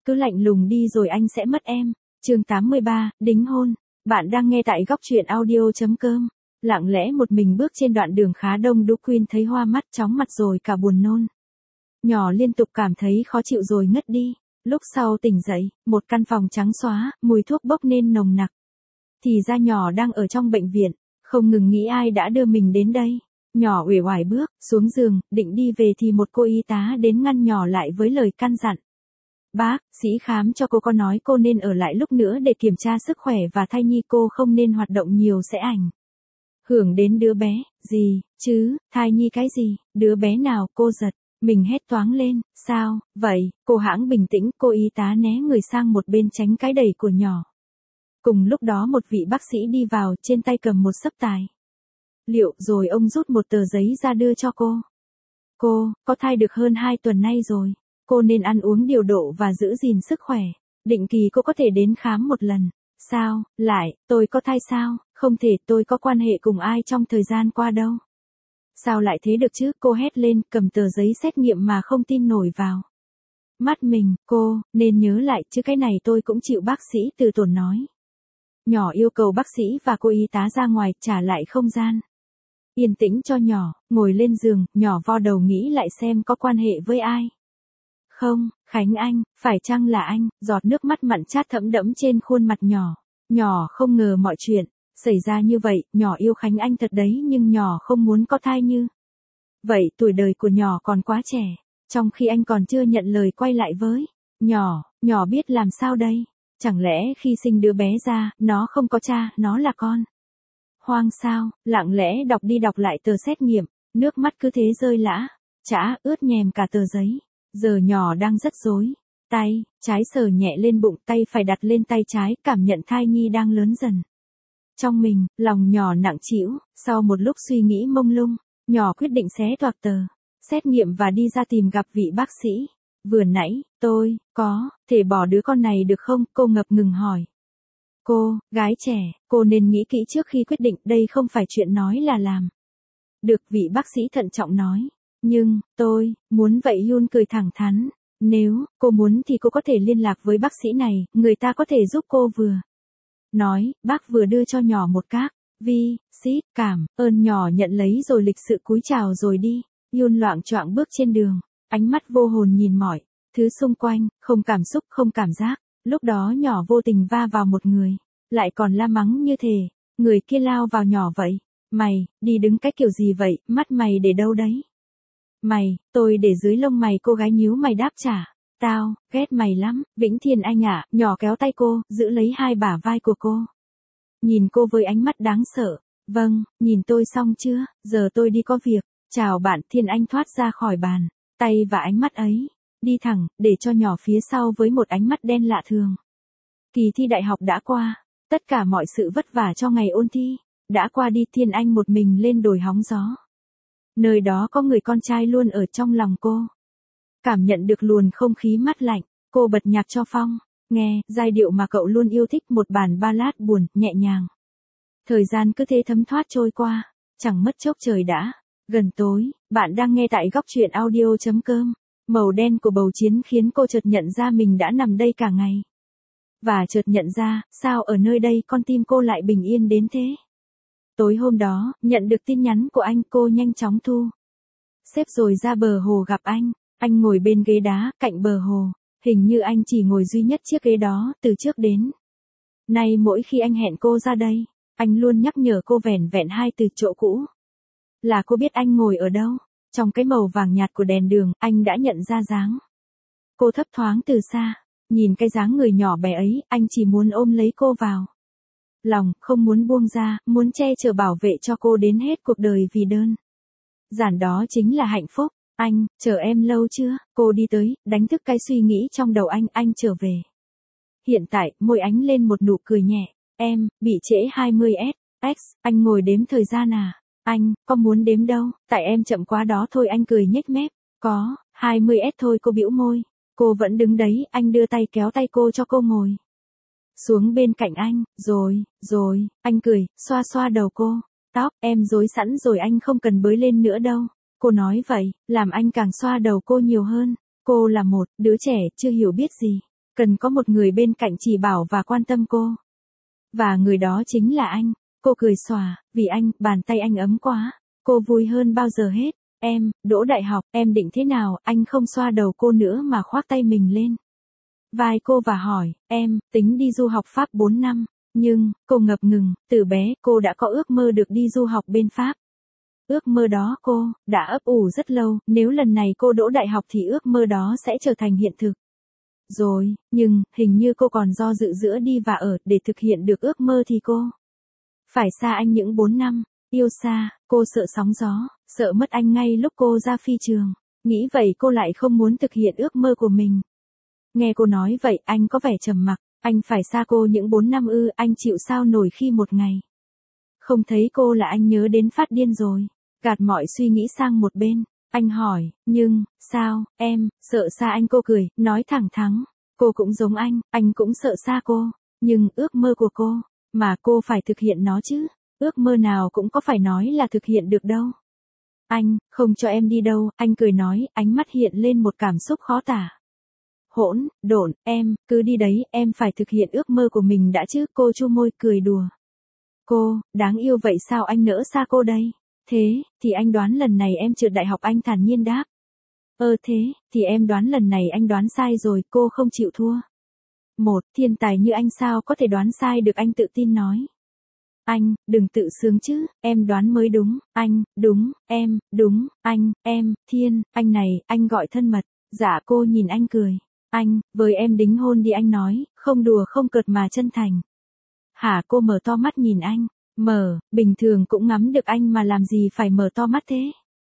cứ lạnh lùng đi rồi anh sẽ mất em. Chương 83, đính hôn. Bạn đang nghe tại góc truyện audio.com. Lặng lẽ một mình bước trên đoạn đường khá đông, Đỗ Quyên thấy hoa mắt chóng mặt rồi cả buồn nôn. Nhỏ liên tục cảm thấy khó chịu rồi ngất đi. Lúc sau tỉnh dậy, một căn phòng trắng xóa, mùi thuốc bốc nên nồng nặc. Thì ra nhỏ đang ở trong bệnh viện, không ngừng nghĩ ai đã đưa mình đến đây. Nhỏ uể oải bước xuống giường, định đi về thì một cô y tá đến ngăn nhỏ lại với lời căn dặn. Bác sĩ khám cho cô có nói cô nên ở lại lúc nữa để kiểm tra sức khỏe và thai nhi, cô không nên hoạt động nhiều sẽ ảnh hưởng đến đứa bé. Gì chứ, thai nhi cái gì, đứa bé nào? Cô giật mình hét toáng lên. Sao vậy? Cô hãng bình tĩnh, cô y tá né người sang một bên tránh cái đẩy của nhỏ. Cùng lúc đó một vị bác sĩ đi vào, trên tay cầm một xấp tài liệu, rồi ông rút một tờ giấy ra đưa cho cô. Cô có thai được hơn 2 tuần nay rồi. Cô nên ăn uống điều độ và giữ gìn sức khỏe. Định kỳ cô có thể đến khám một lần. Sao, lại, tôi có thai sao? Không thể, tôi có quan hệ cùng ai trong thời gian qua đâu. Sao lại thế được chứ? Cô hét lên, cầm tờ giấy xét nghiệm mà không tin nổi vào mắt mình. Cô nên nhớ lại chứ, cái này tôi cũng chịu, bác sĩ từ tốn nói. Nhỏ yêu cầu bác sĩ và cô y tá ra ngoài, trả lại không gian yên tĩnh cho nhỏ. Ngồi lên giường, nhỏ vo đầu nghĩ lại xem có quan hệ với ai không. Khánh Anh, phải chăng là anh? Giọt nước mắt mặn chát thấm đẫm trên khuôn mặt nhỏ. Nhỏ không ngờ mọi chuyện xảy ra như vậy. Nhỏ yêu Khánh Anh thật đấy, nhưng nhỏ không muốn có thai như vậy. Tuổi đời của nhỏ còn quá trẻ, trong khi anh còn chưa nhận lời quay lại với nhỏ. Nhỏ biết làm sao đây? Chẳng lẽ khi sinh đứa bé ra, nó không có cha, nó là con hoang sao? Lặng lẽ đọc đi đọc lại tờ xét nghiệm, nước mắt cứ thế rơi lã chã, ướt nhèm cả tờ giấy. Giờ nhỏ đang rất rối. Tay trái sờ nhẹ lên bụng, tay phải đặt lên tay trái, cảm nhận thai nhi đang lớn dần trong mình. Lòng nhỏ nặng trĩu. Sau một lúc suy nghĩ mông lung, nhỏ quyết định xé toạc tờ xét nghiệm và đi ra tìm gặp vị bác sĩ. Vừa nãy, tôi có thể bỏ đứa con này được không? Cô ngập ngừng hỏi. Cô, gái trẻ, cô nên nghĩ kỹ trước khi quyết định, đây không phải chuyện nói là làm được, vị bác sĩ thận trọng nói. Nhưng, tôi muốn vậy. Yun cười thẳng thắn. Nếu cô muốn thì cô có thể liên lạc với bác sĩ này, người ta có thể giúp cô. Vừa nói, bác vừa đưa cho nhỏ một các vi xít. Cảm ơn. Nhỏ nhận lấy rồi lịch sự cúi chào rồi đi. Yun loạng choạng bước trên đường, ánh mắt vô hồn nhìn mọi thứ xung quanh, không cảm xúc, không cảm giác. Lúc đó nhỏ vô tình va vào một người, lại còn la mắng như thể người kia lao vào nhỏ vậy. Mày, đi đứng cái kiểu gì vậy, mắt mày để đâu đấy? Mày, tôi để dưới lông mày. Cô gái nhíu mày đáp trả. Tao, ghét mày lắm, Vĩnh Thiên anh ạ. Nhỏ kéo tay cô, giữ lấy hai bả vai của cô. Nhìn cô với ánh mắt đáng sợ. Vâng, nhìn tôi xong chưa, giờ tôi đi có việc. Chào bạn. Thiên Anh thoát ra khỏi bàn tay và ánh mắt ấy, đi thẳng, để cho nhỏ phía sau với một ánh mắt đen lạ thường. Kỳ thi đại học đã qua, tất cả mọi sự vất vả cho ngày ôn thi đã qua đi. Thiên Anh một mình lên đồi hóng gió. Nơi đó có người con trai luôn ở trong lòng cô. Cảm nhận được luồng không khí mát lạnh, cô bật nhạc cho Phong nghe, giai điệu mà cậu luôn yêu thích, một bản ballad buồn, nhẹ nhàng. Thời gian cứ thế thấm thoát trôi qua, chẳng mất chốc trời đã gần tối. Bạn đang nghe tại góc truyện audio.com. Màu đen của bầu chiến khiến cô chợt nhận ra mình đã nằm đây cả ngày. Và chợt nhận ra, sao ở nơi đây con tim cô lại bình yên đến thế? Tối hôm đó, nhận được tin nhắn của anh, cô nhanh chóng thu xếp rồi ra bờ hồ gặp anh. Anh ngồi bên ghế đá, cạnh bờ hồ. Hình như anh chỉ ngồi duy nhất chiếc ghế đó, từ trước đến nay mỗi khi anh hẹn cô ra đây, anh luôn nhắc nhở cô vẻn vẹn hai từ chỗ cũ. Là cô biết anh ngồi ở đâu. Trong cái màu vàng nhạt của đèn đường, anh đã nhận ra dáng cô thấp thoáng từ xa. Nhìn cái dáng người nhỏ bé ấy, anh chỉ muốn ôm lấy cô vào lòng, không muốn buông ra, muốn che chở bảo vệ cho cô đến hết cuộc đời, vì đơn giản đó chính là hạnh phúc. Anh, chờ em lâu chưa? Cô đi tới, đánh thức cái suy nghĩ trong đầu anh trở về hiện tại, môi ánh lên một nụ cười nhẹ. Em, bị trễ 20s. Anh ngồi đếm thời gian à? Anh, có muốn đếm đâu, tại em chậm quá đó thôi. Anh cười nhếch mép. Có, 20s thôi. Cô bĩu môi. Cô vẫn đứng đấy, anh đưa tay kéo tay cô cho cô ngồi xuống bên cạnh anh. Rồi, anh cười, xoa xoa đầu cô. Tóc, em rối sẵn rồi, anh không cần bới lên nữa đâu. Cô nói vậy, làm anh càng xoa đầu cô nhiều hơn. Cô là một đứa trẻ chưa hiểu biết gì Cần có một người bên cạnh chỉ bảo và quan tâm cô. Và người đó chính là anh. Cô cười xòa, vì anh, bàn tay anh ấm quá. Cô vui hơn bao giờ hết. Em, đỗ đại học, em định thế nào? Anh không xoa đầu cô nữa mà khoác tay mình lên vai cô và hỏi, em, tính đi du học Pháp 4 năm. Nhưng, cô ngập ngừng, từ bé, cô đã có ước mơ được đi du học bên Pháp. Ước mơ đó cô, đã ấp ủ rất lâu, nếu lần này cô đỗ đại học thì ước mơ đó sẽ trở thành hiện thực. Rồi, nhưng, hình như cô còn do dự giữa đi và ở, để thực hiện được ước mơ thì cô phải xa anh những 4 năm, yêu xa, cô sợ sóng gió, sợ mất anh ngay lúc cô ra phi trường. Nghĩ vậy cô lại không muốn thực hiện ước mơ của mình. Nghe cô nói vậy, anh có vẻ trầm mặc, anh phải xa cô những 4 năm ư, anh chịu sao nổi khi một ngày không thấy cô là anh nhớ đến phát điên rồi. Gạt mọi suy nghĩ sang một bên, anh hỏi, nhưng, sao, em, sợ xa anh? Cô cười, nói thẳng thắn, cô cũng giống anh cũng sợ xa cô, nhưng ước mơ của cô, mà cô phải thực hiện nó chứ, ước mơ nào cũng có phải nói là thực hiện được đâu. Anh, không cho em đi đâu, anh cười nói, ánh mắt hiện lên một cảm xúc khó tả. Hỗn độn, em, cứ đi đấy, em phải thực hiện ước mơ của mình đã chứ, cô chu môi cười đùa. Cô, đáng yêu vậy sao anh nỡ xa cô đây? Thế, thì anh đoán lần này em trượt đại học, anh thản nhiên đáp. Thế, thì em đoán lần này anh đoán sai rồi, cô không chịu thua. Một, thiên tài như anh sao có thể đoán sai được, anh tự tin nói. Anh, đừng tự sướng chứ, em đoán mới đúng, anh, đúng, em, đúng, anh, em, thiên, anh này, anh gọi thân mật. Dạ, cô nhìn anh cười. Anh, với em đính hôn đi, anh nói, không đùa không cợt mà chân thành. Hả? Cô mở to mắt nhìn anh. Bình thường cũng ngắm được anh mà làm gì phải mở to mắt thế?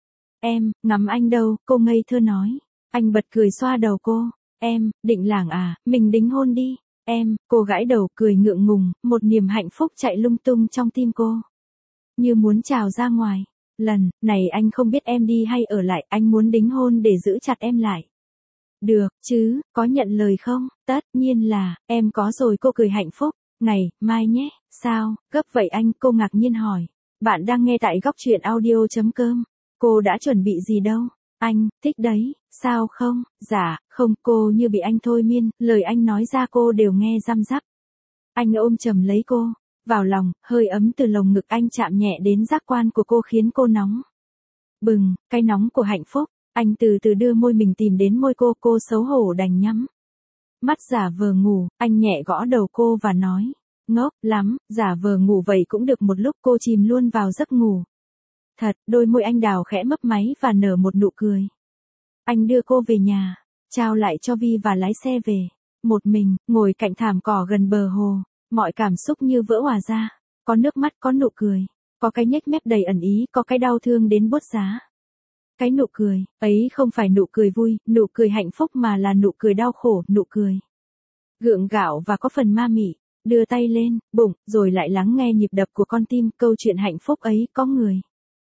Em, ngắm anh đâu, cô ngây thơ nói. Anh bật cười xoa đầu cô. Em, định làng à, mình đính hôn đi. Em, cô gãi đầu cười ngượng ngùng, một niềm hạnh phúc chạy lung tung trong tim cô. Như muốn trào ra ngoài. Lần này anh không biết em đi hay ở lại, anh muốn đính hôn để giữ chặt em lại. Được, chứ, có nhận lời không? Tất nhiên là, em có rồi, cô cười hạnh phúc. Ngày, mai nhé, sao, gấp vậy anh? Cô ngạc nhiên hỏi. Bạn đang nghe tại góc truyện audio.com. Cô đã chuẩn bị gì đâu? Anh, thích đấy, sao không? Dạ, không, cô như bị anh thôi miên, lời anh nói ra cô đều nghe răm rắp. Anh ôm chầm lấy cô, vào lòng, hơi ấm từ lồng ngực anh chạm nhẹ đến giác quan của cô khiến cô nóng bừng, cái nóng của hạnh phúc. Anh từ từ đưa môi mình tìm đến môi cô xấu hổ đành nhắm mắt giả vờ ngủ, anh nhẹ gõ đầu cô và nói, ngốc lắm, giả vờ ngủ vậy cũng được. Một lúc cô chìm luôn vào giấc ngủ. Thật, đôi môi anh đào khẽ mấp máy và nở một nụ cười. Anh đưa cô về nhà, trao lại cho Vi và lái xe về. Một mình, ngồi cạnh thảm cỏ gần bờ hồ, mọi cảm xúc như vỡ òa ra. Có nước mắt, có nụ cười, có cái nhếch mép đầy ẩn ý, có cái đau thương đến buốt giá. Cái nụ cười ấy không phải nụ cười vui, nụ cười hạnh phúc mà là nụ cười đau khổ, nụ cười gượng gạo và có phần ma mị. Đưa tay lên bụng, rồi lại lắng nghe nhịp đập của con tim. Câu chuyện hạnh phúc ấy có người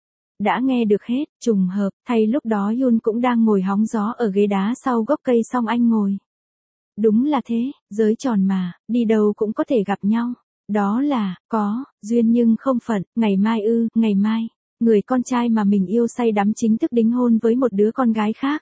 đã nghe được hết. Trùng hợp, thay lúc đó Yun cũng đang ngồi hóng gió ở ghế đá sau gốc cây, xong anh ngồi. Đúng là thế, giới tròn mà, đi đâu cũng có thể gặp nhau. Đó là, có, duyên nhưng không phận. Ngày mai ư? Ngày mai, người con trai mà mình yêu say đắm chính thức đính hôn với một đứa con gái khác.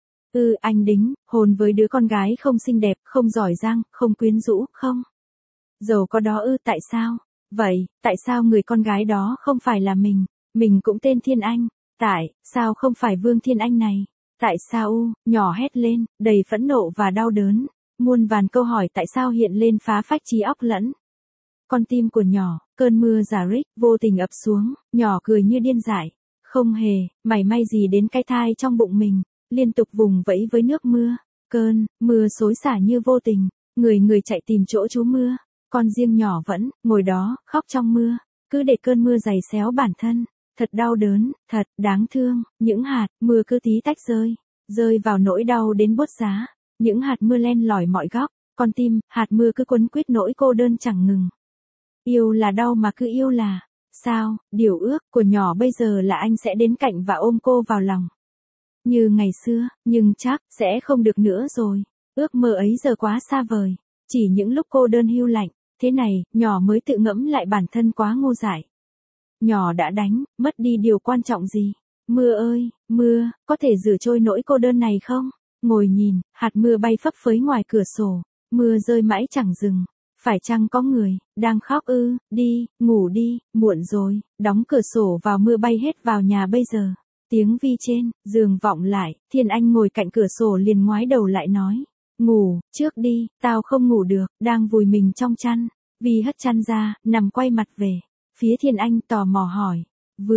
Anh đính hôn với đứa con gái không xinh đẹp, không giỏi giang, không quyến rũ, không giàu có đó. Tại sao? Vậy, tại sao người con gái đó không phải là mình? Mình cũng tên Thiên Anh. Tại sao không phải Vương Thiên Anh này? Tại sao? Nhỏ hét lên, đầy phẫn nộ và đau đớn. Muôn vàn câu hỏi tại sao hiện lên phá phách trí óc lẫn con tim của nhỏ. Cơn mưa rả rích vô tình ập xuống, nhỏ cười như điên dại. Không hề mảy may gì đến cái thai trong bụng mình, liên tục vùng vẫy với nước mưa. Cơn mưa xối xả như vô tình, người chạy tìm chỗ trú mưa. Con riêng nhỏ vẫn ngồi đó khóc trong mưa, cứ để cơn mưa giày xéo bản thân. Thật đau đớn, thật đáng thương. Những hạt mưa cứ tí tách rơi vào nỗi đau đến buốt giá. Những hạt mưa len lỏi mọi góc con tim. Hạt mưa cứ quấn quýt nỗi cô đơn chẳng ngừng. Yêu là đau mà cứ yêu là sao? Điều ước của nhỏ bây giờ là anh sẽ đến cạnh và ôm cô vào lòng như ngày xưa, nhưng chắc sẽ không được nữa rồi. Ước mơ ấy giờ quá xa vời. Chỉ những lúc cô đơn hiu lạnh thế này, nhỏ mới tự ngẫm lại bản thân quá ngu dại. Nhỏ đã đánh mất đi điều quan trọng gì? Mưa ơi, mưa, có thể rửa trôi nỗi cô đơn này không? Ngồi nhìn hạt mưa bay phấp phới ngoài cửa sổ, Mưa rơi mãi chẳng dừng. Phải chăng có người, đang khóc ư, đi, ngủ đi, muộn rồi, đóng cửa sổ vào mưa bay hết vào nhà bây giờ. Tiếng Vi trên, giường vọng lại, Thiên Anh ngồi cạnh cửa sổ liền ngoái đầu lại nói. Ngủ, trước đi, tao không ngủ được, đang vùi mình trong chăn. Vi hất chăn ra, nằm quay mặt về. Phía Thiên Anh tò mò hỏi.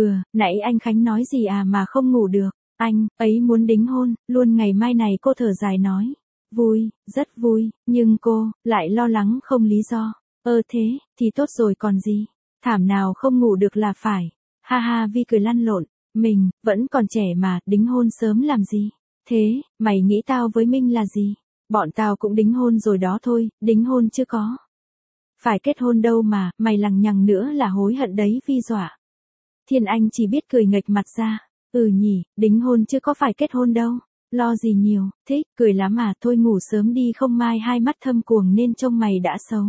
Nãy anh Khánh nói gì à mà không ngủ được? Anh ấy muốn đính hôn, luôn ngày mai này cô thở dài nói. Vui, rất vui, nhưng cô, lại lo lắng không lý do. Thế, thì tốt rồi còn gì. Thảm nào không ngủ được là phải. Ha ha Vi cười lăn lộn. Mình, vẫn còn trẻ mà, đính hôn sớm làm gì? Thế, mày nghĩ tao với Minh là gì? Bọn tao cũng đính hôn rồi đó thôi, đính hôn chưa có. Phải kết hôn đâu mà, mày lằng nhằng nữa là hối hận đấy Vi dọa. Thiên Anh chỉ biết cười nghệch mặt ra. Nhỉ, đính hôn chưa có phải kết hôn đâu. Lo gì nhiều, thích, cười lắm mà, thôi ngủ sớm đi không mai hai mắt thâm quầng nên trông mày đã xấu.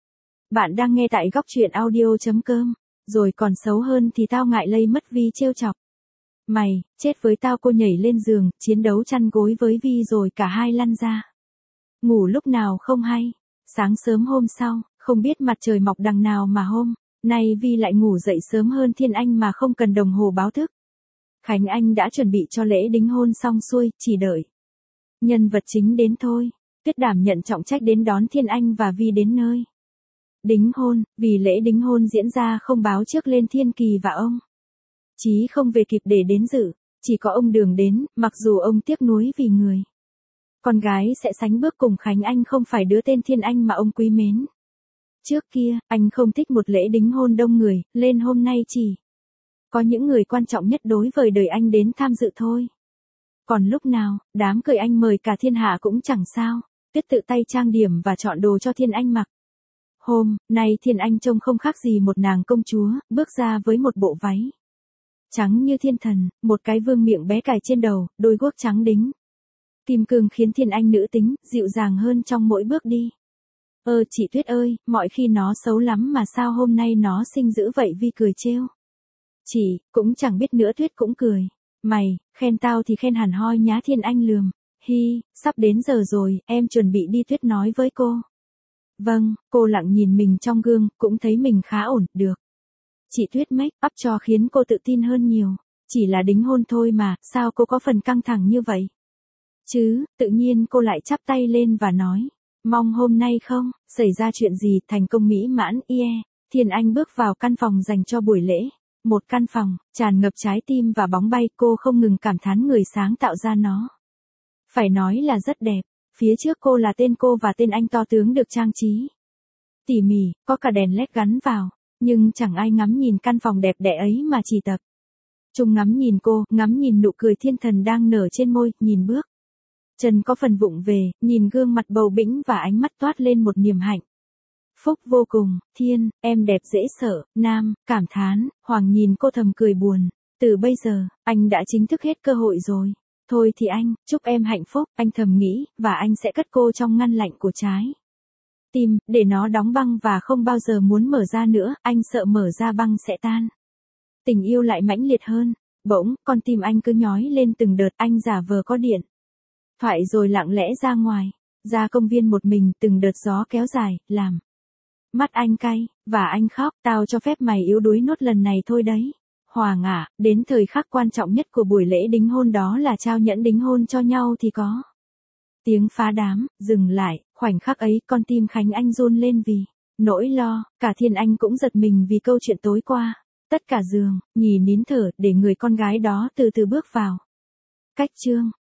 Bạn đang nghe tại góc truyện audio.com. Rồi còn xấu hơn thì tao ngại lây mất Vi trêu chọc. Mày, chết với tao cô nhảy lên giường, chiến đấu chăn gối với Vi rồi cả hai lăn ra. Ngủ lúc nào không hay. Sáng sớm hôm sau, không biết mặt trời mọc đằng nào mà hôm nay Vi lại ngủ dậy sớm hơn Thiên Anh mà không cần đồng hồ báo thức. Khánh Anh đã chuẩn bị cho lễ đính hôn xong xuôi, chỉ đợi nhân vật chính đến thôi. Tuyết đảm nhận trọng trách đến đón Thiên Anh và Vi đến nơi đính hôn, vì lễ đính hôn diễn ra không báo trước lên Thiên Kỳ và ông Chí không về kịp để đến dự, chỉ có ông Đường đến, mặc dù ông tiếc nuối vì người con gái sẽ sánh bước cùng Khánh Anh không phải đứa tên Thiên Anh mà ông quý mến. Trước kia, anh không thích một lễ đính hôn đông người, lên hôm nay chỉ có những người quan trọng nhất đối với đời anh đến tham dự thôi. Còn lúc nào, đám cưới anh mời cả thiên hạ cũng chẳng sao. Tuyết tự tay trang điểm và chọn đồ cho Thiên Anh mặc. Hôm nay Thiên Anh trông không khác gì một nàng công chúa, bước ra với một bộ váy trắng như thiên thần, một cái vương miệng bé cài trên đầu, đôi guốc trắng đính kim cương khiến Thiên Anh nữ tính, dịu dàng hơn trong mỗi bước đi. Chị Tuyết ơi, mọi khi nó xấu lắm mà sao hôm nay nó xinh dữ vậy Vi cười trêu. Chị, cũng chẳng biết nữa Tuyết cũng cười. Mày, khen tao thì khen hẳn hoi nhá Thiên Anh lườm. Hi, sắp đến giờ rồi, em chuẩn bị đi Tuyết nói với cô. Vâng, cô lặng nhìn mình trong gương, cũng thấy mình khá ổn, được. Chị Tuyết make up cho khiến cô tự tin hơn nhiều. Chỉ là đính hôn thôi mà, sao cô có phần căng thẳng như vậy? Tự nhiên cô lại chắp tay lên và nói. Mong hôm nay không, xảy ra chuyện gì, thành công mỹ mãn, Thiên Anh bước vào căn phòng dành cho buổi lễ. Một căn phòng, tràn ngập trái tim và bóng bay, cô không ngừng cảm thán người sáng tạo ra nó. Phải nói là rất đẹp. Phía trước cô là tên cô và tên anh to tướng được trang trí tỉ mỉ, có cả đèn led gắn vào. Nhưng chẳng ai ngắm nhìn căn phòng đẹp đẽ ấy mà chỉ tập trung ngắm nhìn cô, ngắm nhìn nụ cười thiên thần đang nở trên môi, nhìn bước chân có phần vụng về, nhìn gương mặt bầu bĩnh và ánh mắt toát lên một niềm hạnh phúc vô cùng. Thiên, em đẹp dễ sợ. Nam, cảm thán. Hoàng nhìn cô thầm cười buồn. Từ bây giờ, anh đã chính thức hết cơ hội rồi. Thôi thì anh, chúc em hạnh phúc, anh thầm nghĩ, và anh sẽ cất cô trong ngăn lạnh của trái tim, để nó đóng băng và không bao giờ muốn mở ra nữa, anh sợ mở ra băng sẽ tan. Tình yêu lại mãnh liệt hơn. Bỗng, con tim anh cứ nhói lên từng đợt, anh giả vờ có điện thoại rồi lặng lẽ ra ngoài, ra công viên một mình, từng đợt gió kéo dài, làm mắt anh cay, và anh khóc, tao cho phép mày yếu đuối nốt lần này thôi đấy. Hoàng ạ, đến thời khắc quan trọng nhất của buổi lễ đính hôn đó là trao nhẫn đính hôn cho nhau thì có tiếng phá đám, dừng lại, khoảnh khắc ấy con tim Khánh Anh run lên vì nỗi lo, cả Thiên Anh cũng giật mình vì câu chuyện tối qua. Tất cả giường, nhì nín thở để người con gái đó từ từ bước vào. Cách chương